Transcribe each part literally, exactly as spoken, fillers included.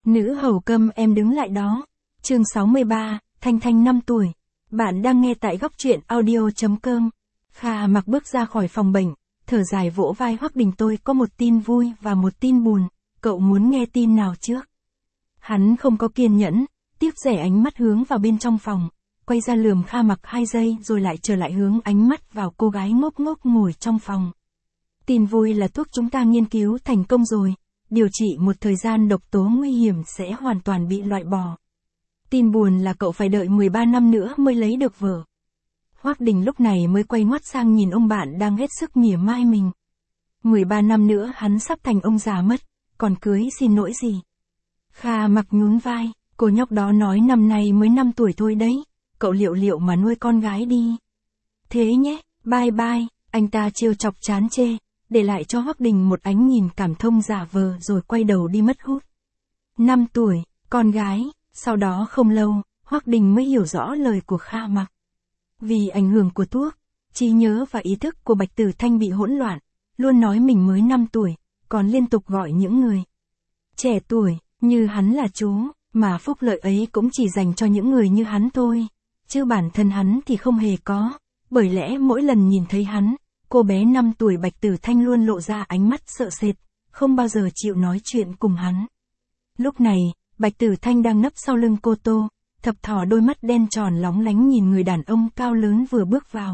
Nữ hầu câm em đứng lại đó. Chương sáu mươi ba, Thanh Thanh năm tuổi. Bạn đang nghe tại góc truyện audio chấm com. Kha Mặc bước ra khỏi phòng bệnh, thở dài vỗ vai Hoắc Đình, tôi có một tin vui và một tin buồn, cậu muốn nghe tin nào trước? Hắn không có kiên nhẫn, tiếp rẻ ánh mắt hướng vào bên trong phòng, quay ra lườm Kha Mặc hai giây rồi lại trở lại hướng ánh mắt vào cô gái ngốc ngốc ngồi trong phòng. Tin vui là thuốc chúng ta nghiên cứu thành công rồi, điều trị một thời gian độc tố nguy hiểm sẽ hoàn toàn bị loại bỏ. Tin buồn là cậu phải đợi mười ba năm nữa mới lấy được vợ. Hoắc Đình lúc này mới quay ngoắt sang nhìn ông bạn đang hết sức mỉa mai mình. mười ba năm nữa hắn sắp thành ông già mất, còn cưới xin nỗi gì. Kha Mặc nhún vai, cô nhóc đó nói năm nay mới năm tuổi thôi đấy, cậu liệu liệu mà nuôi con gái đi. Thế nhé, bye bye, anh ta trêu chọc chán chê, để lại cho Hoắc Đình một ánh nhìn cảm thông giả vờ rồi quay đầu đi mất hút. năm tuổi, con gái, sau đó không lâu, Hoắc Đình mới hiểu rõ lời của Kha Mặc. Vì ảnh hưởng của thuốc, trí nhớ và ý thức của Bạch Tử Thanh bị hỗn loạn, luôn nói mình mới năm tuổi, còn liên tục gọi những người trẻ tuổi, như hắn là chú, mà phúc lợi ấy cũng chỉ dành cho những người như hắn thôi, chứ bản thân hắn thì không hề có, bởi lẽ mỗi lần nhìn thấy hắn, cô bé năm tuổi Bạch Tử Thanh luôn lộ ra ánh mắt sợ sệt, không bao giờ chịu nói chuyện cùng hắn. Lúc này, Bạch Tử Thanh đang nấp sau lưng cô Tô, thập thò đôi mắt đen tròn lóng lánh nhìn người đàn ông cao lớn vừa bước vào.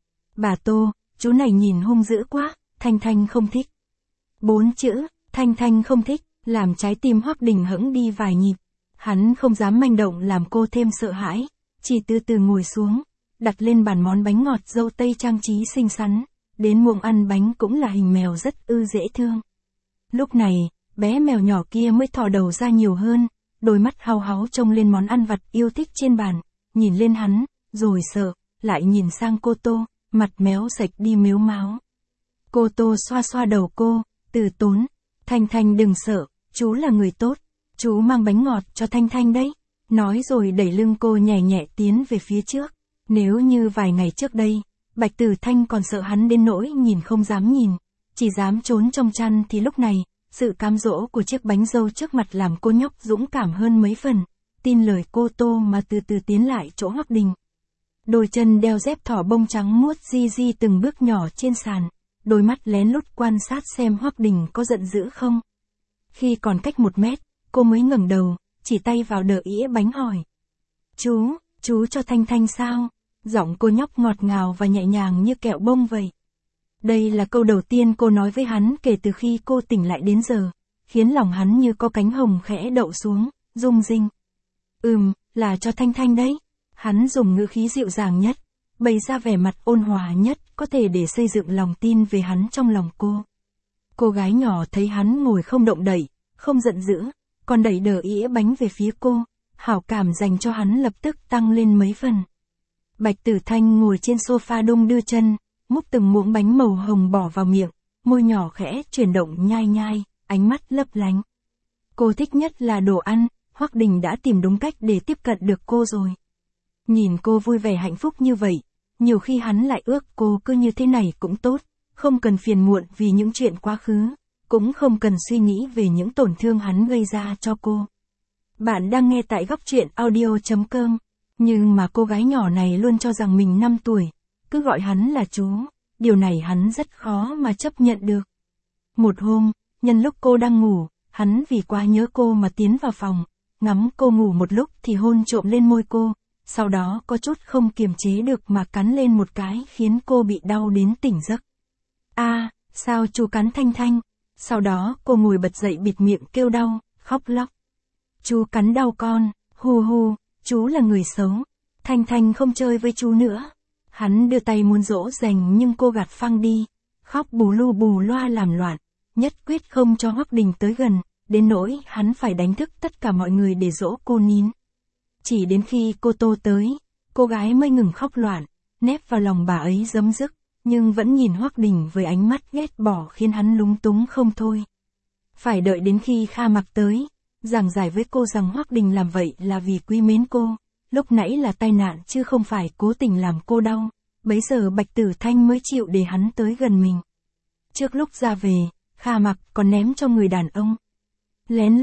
Bà Tô, chú này nhìn hung dữ quá, Thanh Thanh không thích. Bốn chữ, Thanh Thanh không thích, làm trái tim Hoắc Đình hững đi vài nhịp. Hắn không dám manh động làm cô thêm sợ hãi, chỉ từ từ ngồi xuống, đặt lên bàn món bánh ngọt dâu tây trang trí xinh xắn, đến muỗng ăn bánh cũng là hình mèo rất ư dễ thương. Lúc này, bé mèo nhỏ kia mới thò đầu ra nhiều hơn, đôi mắt hao háu trông lên món ăn vặt yêu thích trên bàn, nhìn lên hắn, rồi sợ, lại nhìn sang cô Tô, mặt méo sạch đi mếu máo. Cô Tô xoa xoa đầu cô, từ tốn, Thanh Thanh đừng sợ, chú là người tốt, chú mang bánh ngọt cho Thanh Thanh đấy, nói rồi đẩy lưng cô nhẹ nhẹ tiến về phía trước. Nếu như vài ngày trước đây, Bạch Tử Thanh còn sợ hắn đến nỗi nhìn không dám nhìn, chỉ dám trốn trong chăn thì lúc này, sự cám dỗ của chiếc bánh dâu trước mặt làm cô nhóc dũng cảm hơn mấy phần, tin lời cô Tô mà từ từ tiến lại chỗ Hoắc Đình. Đôi chân đeo dép thỏ bông trắng muốt di di từng bước nhỏ trên sàn, đôi mắt lén lút quan sát xem Hoắc Đình có giận dữ không. Khi còn cách một mét, cô mới ngẩng đầu, chỉ tay vào đỡ ĩa bánh hỏi. Chú, chú cho Thanh Thanh sao? Giọng cô nhóc ngọt ngào và nhẹ nhàng như kẹo bông vậy. Đây là câu đầu tiên cô nói với hắn kể từ khi cô tỉnh lại đến giờ, khiến lòng hắn như có cánh hồng khẽ đậu xuống, rung rinh. Ừm, là cho Thanh Thanh đấy. Hắn dùng ngữ khí dịu dàng nhất, bày ra vẻ mặt ôn hòa nhất có thể để xây dựng lòng tin về hắn trong lòng cô. Cô gái nhỏ thấy hắn ngồi không động đậy, không giận dữ, còn đẩy đỡ ĩa bánh về phía cô, hảo cảm dành cho hắn lập tức tăng lên mấy phần. Bạch Tử Thanh ngồi trên sofa đung đưa chân, múc từng muỗng bánh màu hồng bỏ vào miệng, môi nhỏ khẽ chuyển động nhai nhai, ánh mắt lấp lánh. Cô thích nhất là đồ ăn, Hoắc Đình đã tìm đúng cách để tiếp cận được cô rồi. Nhìn cô vui vẻ hạnh phúc như vậy, nhiều khi hắn lại ước cô cứ như thế này cũng tốt, không cần phiền muộn vì những chuyện quá khứ, cũng không cần suy nghĩ về những tổn thương hắn gây ra cho cô. Bạn đang nghe tại góc truyện audio chấm com. Nhưng mà cô gái nhỏ này luôn cho rằng mình năm tuổi, cứ gọi hắn là chú, điều này hắn rất khó mà chấp nhận được. Một hôm, nhân lúc cô đang ngủ, hắn vì quá nhớ cô mà tiến vào phòng, ngắm cô ngủ một lúc thì hôn trộm lên môi cô, sau đó có chút không kiềm chế được mà cắn lên một cái khiến cô bị đau đến tỉnh giấc. A, à, sao chú cắn Thanh Thanh? Sau đó cô ngồi bật dậy bịt miệng kêu đau, khóc lóc. Chú cắn đau con, hu hu. Chú là người xấu, Thanh Thanh không chơi với chú nữa. Hắn đưa tay muốn dỗ dành nhưng cô gạt phăng đi, khóc bù lu bù loa làm loạn, nhất quyết không cho Hoắc Đình tới gần, đến nỗi hắn phải đánh thức tất cả mọi người để dỗ cô nín. Chỉ đến khi cô Tô tới, cô gái mới ngừng khóc loạn, nép vào lòng bà ấy giấm dứt, nhưng vẫn nhìn Hoắc Đình với ánh mắt ghét bỏ khiến hắn lúng túng không thôi. Phải đợi đến khi Kha Mặc tới, giảng giải với cô rằng Hoắc Đình làm vậy là vì quý mến cô, lúc nãy là tai nạn chứ không phải cố tình làm cô đau, bấy giờ Bạch Tử Thanh mới chịu để hắn tới gần mình. Trước lúc ra về, Kha Mặc còn ném cho người đàn ông lén lút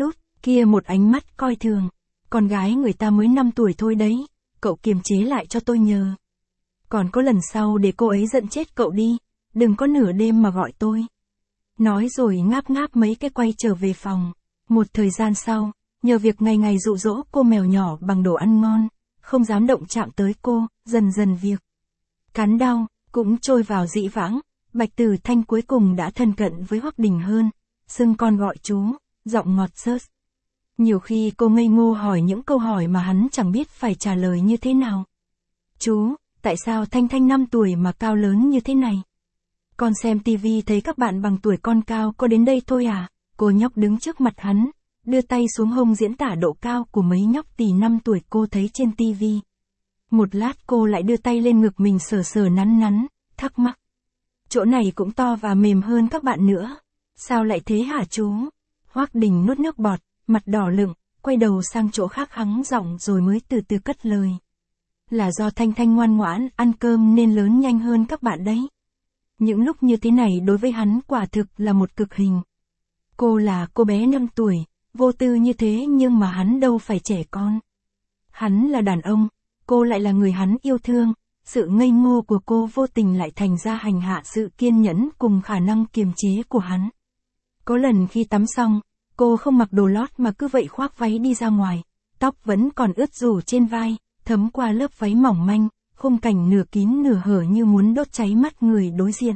Kia một ánh mắt coi thường. Con gái người ta mới năm tuổi thôi đấy, cậu kiềm chế lại cho tôi nhờ. Còn có lần sau để cô ấy giận chết cậu đi, đừng có nửa đêm mà gọi tôi. Nói rồi ngáp ngáp mấy cái quay trở về phòng. Một thời gian sau, nhờ việc ngày ngày dụ dỗ cô mèo nhỏ bằng đồ ăn ngon, không dám động chạm tới cô, dần dần việc cắn đau cũng trôi vào dĩ vãng. Bạch Tử Thanh cuối cùng đã thân cận với Hoắc Đình hơn, xưng con gọi chú, giọng ngọt xớt. Nhiều khi cô ngây ngô hỏi những câu hỏi mà hắn chẳng biết phải trả lời như thế nào. Chú, tại sao Thanh Thanh năm tuổi mà cao lớn như thế này? Con xem tivi thấy các bạn bằng tuổi con cao có đến đây thôi à? Cô nhóc đứng trước mặt hắn, đưa tay xuống hông diễn tả độ cao của mấy nhóc tỳ năm tuổi cô thấy trên tivi. Một lát cô lại đưa tay lên ngực mình sờ sờ nắn nắn, thắc mắc. Chỗ này cũng to và mềm hơn các bạn nữa. Sao lại thế hả chú? Hoắc Đình nuốt nước bọt, mặt đỏ lựng, quay đầu sang chỗ khác hắng giọng rồi mới từ từ cất lời. Là do Thanh Thanh ngoan ngoãn ăn cơm nên lớn nhanh hơn các bạn đấy. Những lúc như thế này đối với hắn quả thực là một cực hình. Cô là cô bé năm tuổi, vô tư như thế nhưng mà hắn đâu phải trẻ con. Hắn là đàn ông, cô lại là người hắn yêu thương, sự ngây ngô của cô vô tình lại thành ra hành hạ sự kiên nhẫn cùng khả năng kiềm chế của hắn. Có lần khi tắm xong, cô không mặc đồ lót mà cứ vậy khoác váy đi ra ngoài, tóc vẫn còn ướt rủ trên vai, thấm qua lớp váy mỏng manh, khung cảnh nửa kín nửa hở như muốn đốt cháy mắt người đối diện.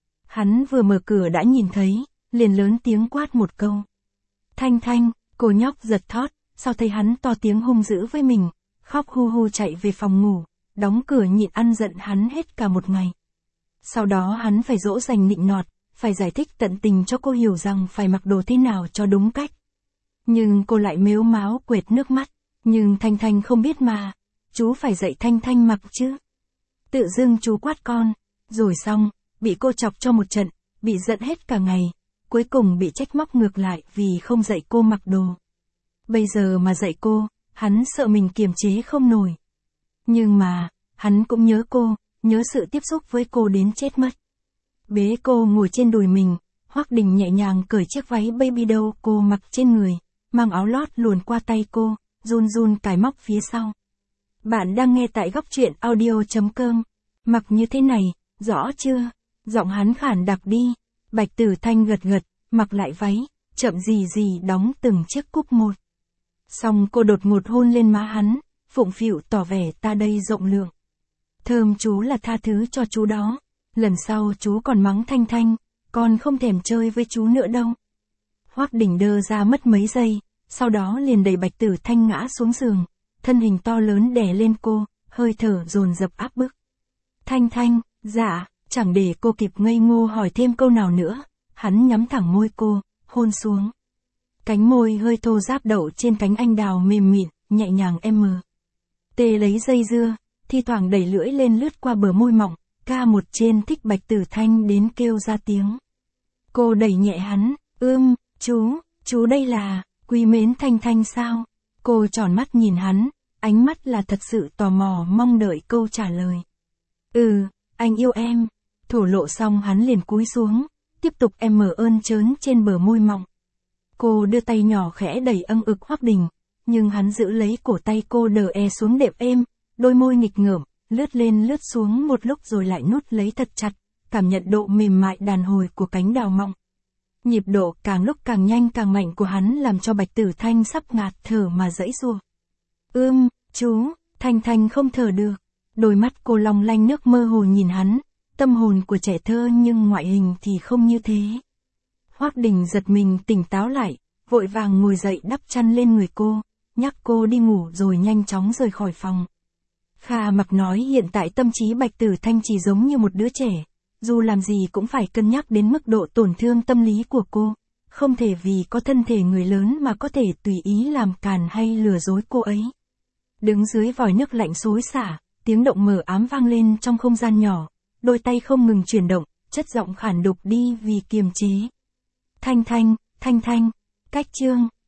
Hắn vừa mở cửa đã nhìn thấy, liền lớn tiếng quát một câu. Thanh Thanh, cô nhóc giật thót, sau thấy hắn to tiếng hung dữ với mình, khóc hu hu chạy về phòng ngủ, đóng cửa nhịn ăn giận hắn hết cả một ngày. Sau đó hắn phải dỗ dành nịnh nọt, phải giải thích tận tình cho cô hiểu rằng phải mặc đồ thế nào cho đúng cách. Nhưng cô lại mếu máo quệt nước mắt, nhưng Thanh Thanh không biết mà, chú phải dạy Thanh Thanh mặc chứ. Tự dưng chú quát con, rồi xong, bị cô chọc cho một trận, bị giận hết cả ngày, cuối cùng bị trách móc ngược lại vì không dạy cô mặc đồ. Bây giờ mà dạy cô, hắn sợ mình kiềm chế không nổi. Nhưng mà, hắn cũng nhớ cô, nhớ sự tiếp xúc với cô đến chết mất. Bế cô ngồi trên đùi mình, Hoắc Đình nhẹ nhàng cởi chiếc váy baby doll cô mặc trên người, mang áo lót luồn qua tay cô, run run cài móc phía sau. Bạn đang nghe tại góc truyện audio chấm com. Mặc như thế này, rõ chưa? Giọng hắn khản đặc đi. Bạch Tử Thanh gật gật, mặc lại váy, chậm gì gì đóng từng chiếc cúc một. Xong cô đột ngột hôn lên má hắn, phụng phịu tỏ vẻ ta đây rộng lượng. Thơm chú là tha thứ cho chú đó. Lần sau chú còn mắng Thanh Thanh, con không thèm chơi với chú nữa đâu. Hoắc Đình đơ ra mất mấy giây, sau đó liền đẩy Bạch Tử Thanh ngã xuống giường, thân hình to lớn đè lên cô, hơi thở dồn dập áp bức. Thanh Thanh, dạ, chẳng để cô kịp ngây ngô hỏi thêm câu nào nữa, hắn nhắm thẳng môi cô, hôn xuống. Cánh môi hơi thô ráp đậu trên cánh anh đào mềm mịn, nhẹ nhàng em mờ. Tê lấy dây dưa, thi thoảng đẩy lưỡi lên lướt qua bờ môi mỏng, ca một trên thích Bạch Tử Thanh đến kêu ra tiếng. Cô đẩy nhẹ hắn, ưm, chú, chú đây là, quý mến Thanh Thanh sao? Cô tròn mắt nhìn hắn, ánh mắt là thật sự tò mò mong đợi câu trả lời. Ừ, anh yêu em. Thổ lộ xong hắn liền cúi xuống, tiếp tục em mở ơn trớn trên bờ môi mỏng. Cô đưa tay nhỏ khẽ đẩy âng ực Hoắc Đình, nhưng hắn giữ lấy cổ tay cô đờ e xuống đệm êm, đôi môi nghịch ngợm, lướt lên lướt xuống một lúc rồi lại nút lấy thật chặt, cảm nhận độ mềm mại đàn hồi của cánh đào mọng. Nhịp độ càng lúc càng nhanh càng mạnh của hắn làm cho Bạch Tử Thanh sắp ngạt thở mà giãy giụa. Ưm, chú, Thanh Thanh không thở được. Đôi mắt cô long lanh nước mơ hồ nhìn hắn, tâm hồn của trẻ thơ nhưng ngoại hình thì không như thế. Hoắc Đình giật mình tỉnh táo lại, vội vàng ngồi dậy đắp chăn lên người cô, nhắc cô đi ngủ rồi nhanh chóng rời khỏi phòng. Kha Mặc nói hiện tại tâm trí Bạch Tử Thanh chỉ giống như một đứa trẻ, dù làm gì cũng phải cân nhắc đến mức độ tổn thương tâm lý của cô, không thể vì có thân thể người lớn mà có thể tùy ý làm càn hay lừa dối cô ấy. Đứng dưới vòi nước lạnh xối xả, tiếng động mờ ám vang lên trong không gian nhỏ, đôi tay không ngừng chuyển động, chất giọng khản đục đi vì kiềm chế. Thanh Thanh, Thanh Thanh, cách chương.